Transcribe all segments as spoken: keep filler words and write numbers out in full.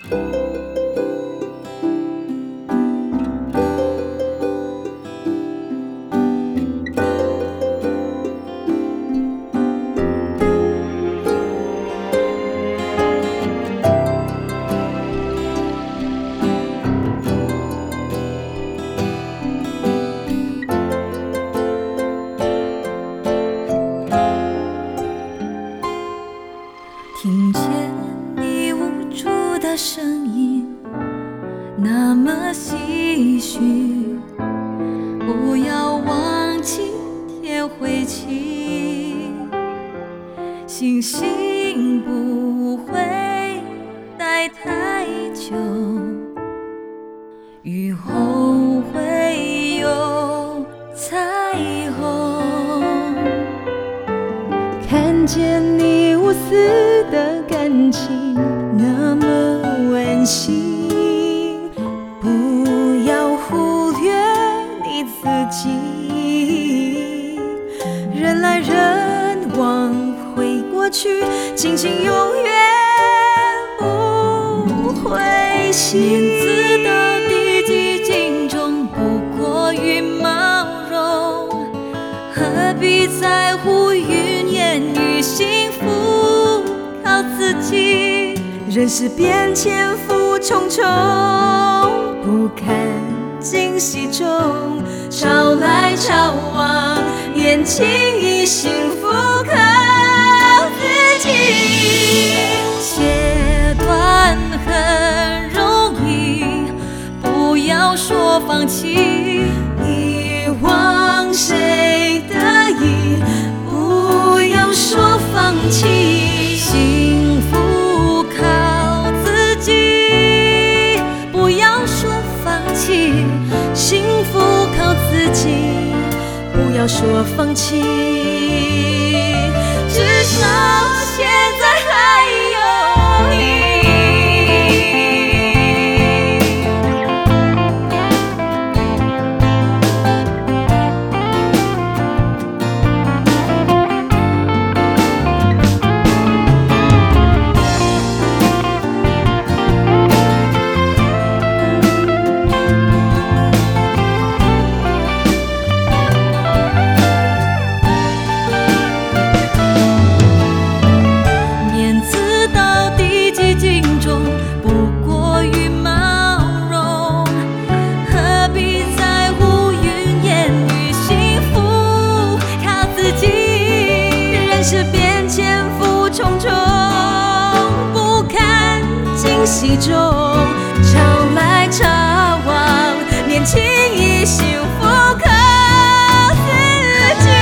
听见你无助的声音，那么唏嘘。不要忘记天会晴，星星不会待太久，雨后会有彩虹。 看见你无私的感情，那么温馨，不要忽略你自己。人来人往会过去，亲情永远不会息。 面子到第几斤重，不过羽毛绒，何必在乎云烟与幸福靠自己。 人世变迁浮重重，不堪惊喜中，潮来潮往，眼睛已幸福靠自己。 切断很容易，不要说放弃。 遗忘谁的意，不要说放弃。 幸福靠自己，不要说放弃。 幸福靠自己，不要说放弃。 至少现在还有你。 是变迁浮重重，不堪惊喜中，潮来潮往，年轻已幸福靠自己。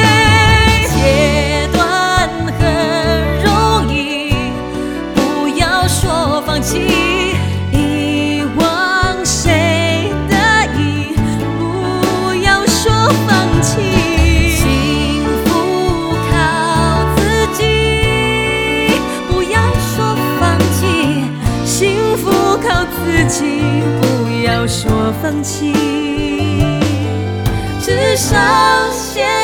切断很容易，不要说放弃。 遗忘谁的意，不要说放弃。靠自己，不要说放弃。至少现